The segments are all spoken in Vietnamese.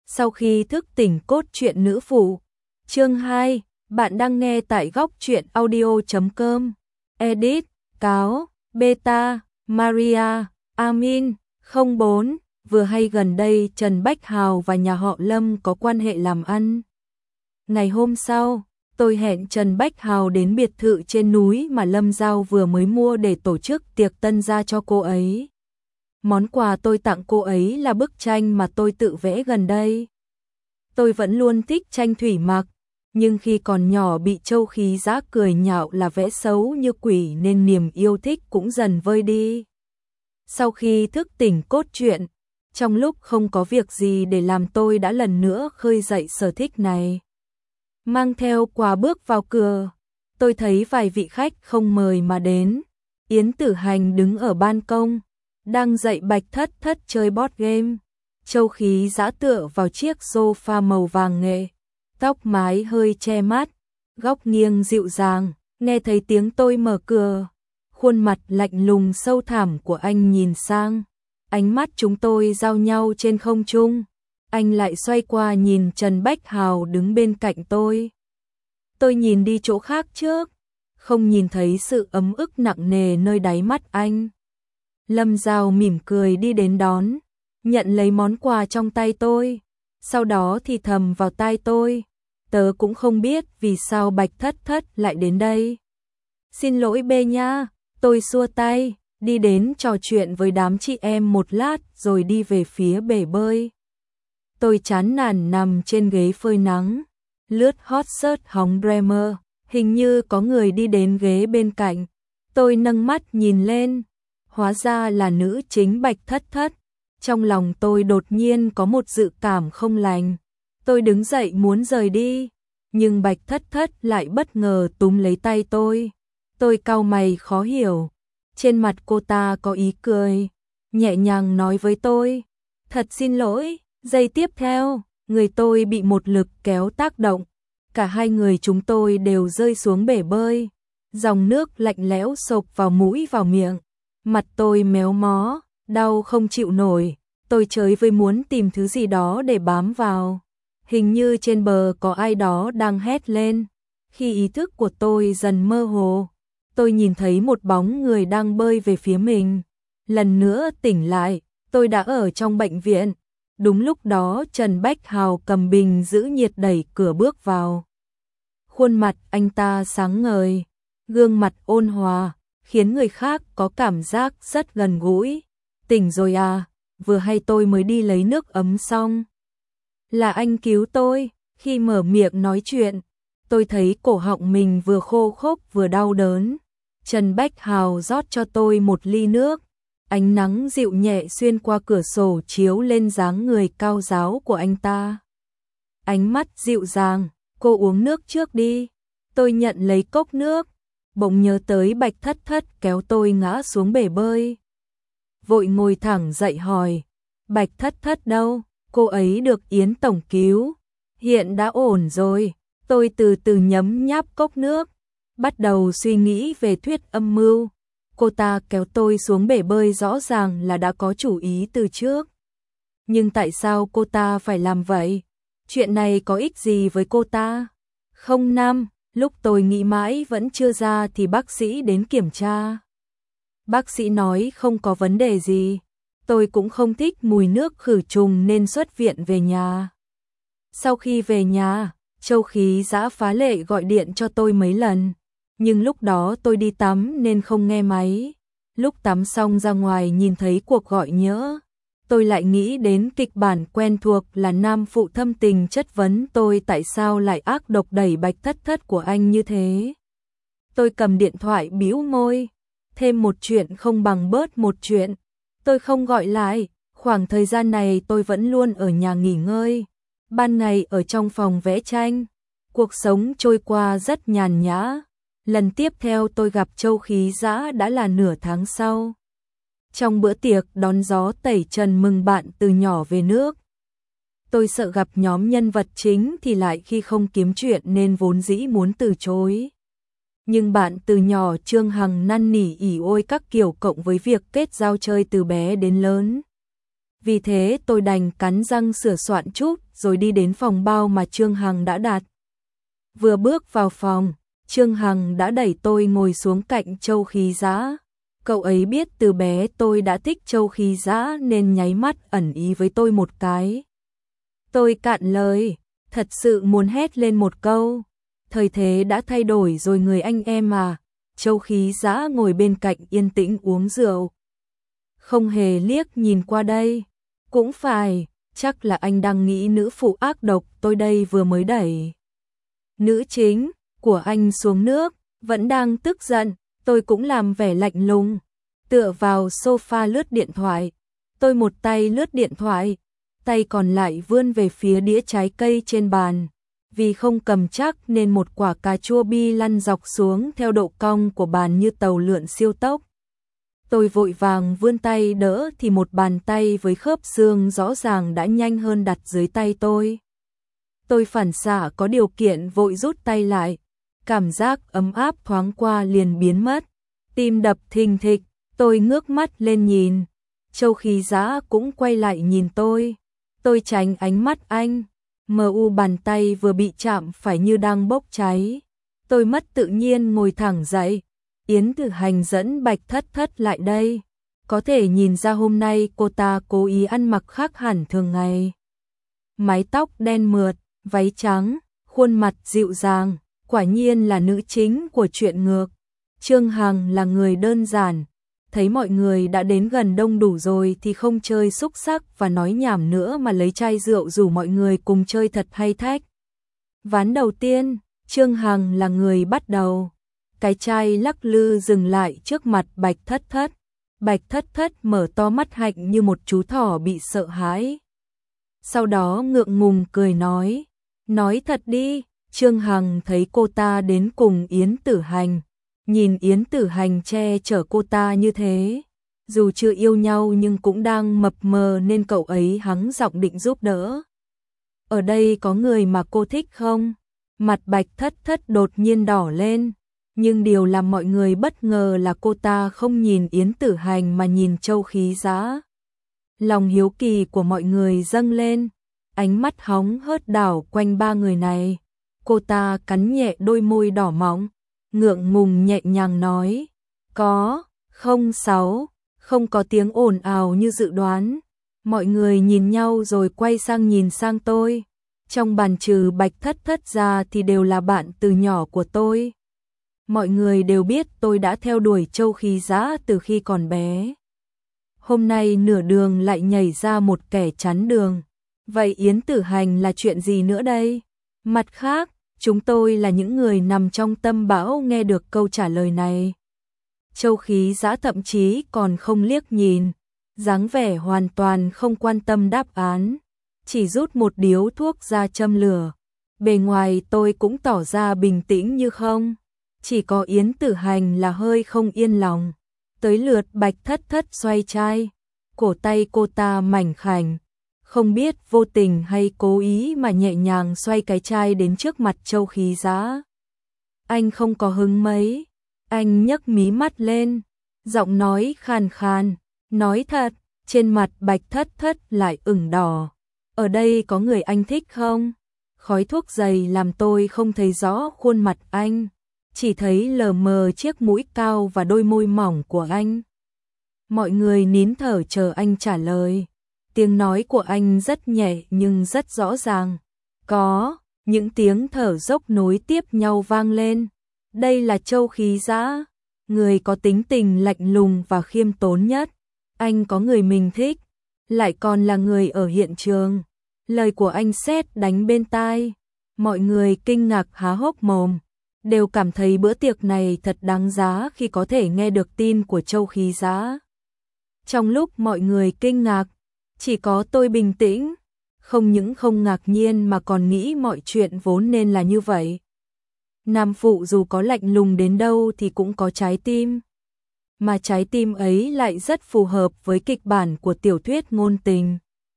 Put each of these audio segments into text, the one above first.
Sau khi thức tỉnh cốt truyện nữ phụ. Chương 2, bạn đang nghe tại góc truyện audio.com. Edit, cáo, beta, Maria, Amin, 04, vừa hay gần đây Trần Bách Hào và nhà họ Lâm có quan hệ làm ăn. Ngày hôm sau, tôi hẹn Trần Bách Hào đến biệt thự trên núi mà Lâm Giao vừa mới mua để tổ chức tiệc tân gia cho cô ấy. Món quà tôi tặng cô ấy là bức tranh mà tôi tự vẽ gần đây. Tôi vẫn luôn thích tranh thủy mặc, nhưng khi còn nhỏ bị Châu Khí Dã cười nhạo là vẽ xấu như quỷ nên niềm yêu thích cũng dần vơi đi. Sau khi thức tỉnh cốt truyện, trong lúc không có việc gì để làm tôi đã lần nữa khơi dậy sở thích này. Mang theo quà bước vào cửa, tôi thấy vài vị khách không mời mà đến. Yến Tử Hành đứng ở ban công, đang dạy Bạch Thất Thất chơi board game. Châu Khí Dã tựa vào chiếc sofa màu vàng nghệ, tóc mái hơi che mắt, góc nghiêng dịu dàng, nghe thấy tiếng tôi mở cửa. Khuôn mặt lạnh lùng sâu thẳm của anh nhìn sang, ánh mắt chúng tôi giao nhau trên không trung. Anh lại xoay qua nhìn Trần Bách Hào đứng bên cạnh tôi. Tôi nhìn đi chỗ khác trước, không nhìn thấy sự ấm ức nặng nề nơi đáy mắt anh. Lâm Giao mỉm cười đi đến đón, nhận lấy món quà trong tay tôi, sau đó thì thầm vào tai tôi, tớ cũng không biết vì sao Bạch Thất Thất lại đến đây. Xin lỗi bê nha, tôi xua tay, đi đến trò chuyện với đám chị em một lát rồi đi về phía bể bơi. Tôi chán nản nằm trên ghế phơi nắng, lướt hot search hóng Dreamer, hình như có người đi đến ghế bên cạnh. Tôi nâng mắt nhìn lên, hóa ra là nữ chính Bạch Thất Thất. Trong lòng tôi đột nhiên có một dự cảm không lành. Tôi đứng dậy muốn rời đi, nhưng Bạch Thất Thất lại bất ngờ túm lấy tay tôi. Tôi cau mày khó hiểu. Trên mặt cô ta có ý cười, nhẹ nhàng nói với tôi, thật xin lỗi. Giây tiếp theo, người tôi bị một lực kéo tác động. Cả hai người chúng tôi đều rơi xuống bể bơi. Dòng nước lạnh lẽo xộc vào mũi vào miệng. Mặt tôi méo mó, đau không chịu nổi. Tôi chới với muốn tìm thứ gì đó để bám vào. Hình như trên bờ có ai đó đang hét lên. Khi ý thức của tôi dần mơ hồ, tôi nhìn thấy một bóng người đang bơi về phía mình. Lần nữa tỉnh lại, tôi đã ở trong bệnh viện. Đúng lúc đó Trần Bách Hào cầm bình giữ nhiệt đẩy cửa bước vào. Khuôn mặt anh ta sáng ngời, gương mặt ôn hòa, khiến người khác có cảm giác rất gần gũi. Tỉnh rồi à, vừa hay tôi mới đi lấy nước ấm xong. Là anh cứu tôi. Khi mở miệng nói chuyện, tôi thấy cổ họng mình vừa khô khốc vừa đau đớn. Trần Bách Hào rót cho tôi một ly nước. Ánh nắng dịu nhẹ xuyên qua cửa sổ chiếu lên dáng người cao ráo của anh ta. Ánh mắt dịu dàng, cô uống nước trước đi. Tôi nhận lấy cốc nước, bỗng nhớ tới Bạch Thất Thất kéo tôi ngã xuống bể bơi. Vội ngồi thẳng dậy hỏi, Bạch Thất Thất đâu? Cô ấy được Yến tổng cứu, hiện đã ổn rồi. Tôi từ từ nhấm nháp cốc nước, bắt đầu suy nghĩ về thuyết âm mưu. Cô ta kéo tôi xuống bể bơi rõ ràng là đã có chủ ý từ trước. Nhưng tại sao cô ta phải làm vậy? Chuyện này có ích gì với cô ta? 05, lúc tôi nghĩ mãi vẫn chưa ra thì bác sĩ đến kiểm tra. Bác sĩ nói không có vấn đề gì. Tôi cũng không thích mùi nước khử trùng nên xuất viện về nhà. Sau khi về nhà, Châu Khí Dã phá lệ gọi điện cho tôi mấy lần. Nhưng lúc đó tôi đi tắm nên không nghe máy. Lúc tắm xong ra ngoài nhìn thấy cuộc gọi nhỡ. Tôi lại nghĩ đến kịch bản quen thuộc là nam phụ thâm tình chất vấn tôi tại sao lại ác độc đẩy Bạch Thất Thất của anh như thế. Tôi cầm điện thoại bĩu môi. Thêm một chuyện không bằng bớt một chuyện. Tôi không gọi lại. Khoảng thời gian này tôi vẫn luôn ở nhà nghỉ ngơi. Ban ngày ở trong phòng vẽ tranh. Cuộc sống trôi qua rất nhàn nhã. Lần tiếp theo tôi gặp Châu Khí Dã đã là nửa tháng sau. Trong bữa tiệc đón gió tẩy trần mừng bạn từ nhỏ về nước. Tôi sợ gặp nhóm nhân vật chính thì lại khi không kiếm chuyện nên vốn dĩ muốn từ chối. Nhưng bạn từ nhỏ Trương Hằng năn nỉ ỉ ôi các kiểu cộng với việc kết giao chơi từ bé đến lớn. Vì thế tôi đành cắn răng sửa soạn chút rồi đi đến phòng bao mà Trương Hằng đã đặt. Vừa bước vào phòng, Trương Hằng đã đẩy tôi ngồi xuống cạnh Châu Khí Dã. Cậu ấy biết từ bé tôi đã thích Châu Khí Dã nên nháy mắt ẩn ý với tôi một cái. Tôi cạn lời, thật sự muốn hét lên một câu. Thời thế đã thay đổi rồi người anh em à. Châu Khí Dã ngồi bên cạnh yên tĩnh uống rượu. Không hề liếc nhìn qua đây. Cũng phải, chắc là anh đang nghĩ nữ phụ ác độc tôi đây vừa mới đẩy nữ chính của anh xuống nước, vẫn đang tức giận. Tôi cũng làm vẻ lạnh lùng, tựa vào sofa lướt điện thoại. Tôi một tay lướt điện thoại, tay còn lại vươn về phía đĩa trái cây trên bàn. Vì không cầm chắc nên một quả cà chua bi lăn dọc xuống theo độ cong của bàn như tàu lượn siêu tốc. Tôi vội vàng vươn tay đỡ thì một bàn tay với khớp xương rõ ràng đã nhanh hơn đặt dưới tay tôi. Tôi phản xạ có điều kiện vội rút tay lại. Cảm giác ấm áp thoáng qua liền biến mất. Tim đập thình thịch, tôi ngước mắt lên nhìn. Châu Khí Dã cũng quay lại nhìn tôi. Tôi tránh ánh mắt anh. Bàn tay vừa bị chạm phải như đang bốc cháy. Tôi mất tự nhiên ngồi thẳng dậy. Yến Tử Hành dẫn Bạch Thất Thất lại đây. Có thể nhìn ra hôm nay cô ta cố ý ăn mặc khác hẳn thường ngày. Mái tóc đen mượt, váy trắng, khuôn mặt dịu dàng, quả nhiên là nữ chính của truyện ngược. Trương Hằng là người đơn giản, thấy mọi người đã đến gần đông đủ rồi thì không chơi xúc xắc và nói nhảm nữa mà lấy chai rượu rủ mọi người cùng chơi thật hay thách. Ván đầu tiên, Trương Hằng là người bắt đầu. Cái chai lắc lư dừng lại trước mặt Bạch Thất Thất. Bạch Thất Thất mở to mắt hạnh như một chú thỏ bị sợ hãi. Sau đó ngượng ngùng cười nói thật đi. Trương Hằng thấy cô ta đến cùng Yến Tử Hành, nhìn Yến Tử Hành che chở cô ta như thế, dù chưa yêu nhau nhưng cũng đang mập mờ nên cậu ấy hắng giọng định giúp đỡ. Ở đây có người mà cô thích không? Mặt Bạch Thất Thất đột nhiên đỏ lên, nhưng điều làm mọi người bất ngờ là cô ta không nhìn Yến Tử Hành mà nhìn Châu Khí Dã. Lòng hiếu kỳ của mọi người dâng lên, ánh mắt hóng hớt đảo quanh ba người này. Cô ta cắn nhẹ đôi môi đỏ mọng, ngượng ngùng nhẹ nhàng nói, không có tiếng ồn ào như dự đoán. Mọi người nhìn nhau rồi quay sang nhìn sang tôi. Trong bàn trừ Bạch Thất Thất ra thì đều là bạn từ nhỏ của tôi. Mọi người đều biết tôi đã theo đuổi Châu Khí Dã từ khi còn bé. Hôm nay nửa đường lại nhảy ra một kẻ chắn đường. Vậy Yến Tử Hành là chuyện gì nữa đây? Mặt khác, chúng tôi là những người nằm trong tâm bão nghe được câu trả lời này. Châu Khí Dã thậm chí còn không liếc nhìn, dáng vẻ hoàn toàn không quan tâm đáp án, chỉ rút một điếu thuốc ra châm lửa. Bề ngoài tôi cũng tỏ ra bình tĩnh như không, chỉ có Yến Tử Hành là hơi không yên lòng. Tới lượt Bạch Thất Thất xoay chai, cổ tay cô ta mảnh khảnh, không biết vô tình hay cố ý mà nhẹ nhàng xoay cái chai đến trước mặt Châu Khí Dã. Anh không có hứng mấy, anh nhấc mí mắt lên, giọng nói khàn khàn, nói thật. Trên mặt Bạch Thất Thất lại ửng đỏ. Ở đây có người anh thích không? Khói thuốc dày làm tôi không thấy rõ khuôn mặt anh, chỉ thấy lờ mờ chiếc mũi cao và đôi môi mỏng của anh. Mọi người nín thở chờ anh trả lời. Tiếng nói của anh rất nhẹ nhưng rất rõ ràng. Có, những tiếng thở dốc nối tiếp nhau vang lên. Đây là Châu Khí Dã, người có tính tình lạnh lùng và khiêm tốn nhất. Anh có người mình thích, lại còn là người ở hiện trường. Lời của anh sét đánh bên tai. Mọi người kinh ngạc há hốc mồm, đều cảm thấy bữa tiệc này thật đáng giá khi có thể nghe được tin của Châu Khí Dã. Trong lúc mọi người kinh ngạc, chỉ có tôi bình tĩnh, không những không ngạc nhiên mà còn nghĩ mọi chuyện vốn nên là như vậy. Nam phụ dù có lạnh lùng đến đâu thì cũng có trái tim, mà trái tim ấy lại rất phù hợp với kịch bản của tiểu thuyết ngôn tình.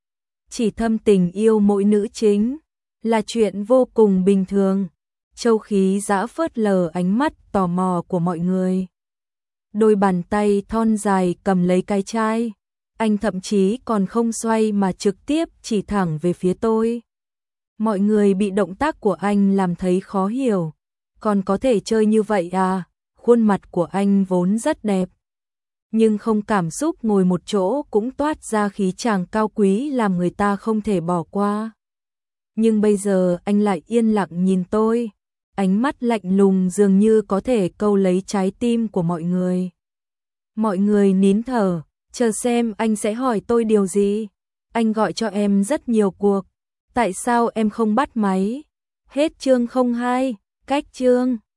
Chỉ thâm tình yêu mỗi nữ chính là chuyện vô cùng bình thường. Châu Khí Dã phớt lờ ánh mắt tò mò của mọi người. Đôi bàn tay thon dài cầm lấy cái chai. Anh thậm chí còn không xoay mà trực tiếp chỉ thẳng về phía tôi. Mọi người bị động tác của anh làm thấy khó hiểu. Còn có thể chơi như vậy à? Khuôn mặt của anh vốn rất đẹp, nhưng không cảm xúc, ngồi một chỗ cũng toát ra khí chàng cao quý làm người ta không thể bỏ qua. Nhưng bây giờ anh lại yên lặng nhìn tôi, ánh mắt lạnh lùng dường như có thể câu lấy trái tim của mọi người. Mọi người nín thở, chờ xem anh sẽ hỏi tôi điều gì. Anh gọi cho em rất nhiều cuộc, tại sao em không bắt máy? Hết chương 02, cách chương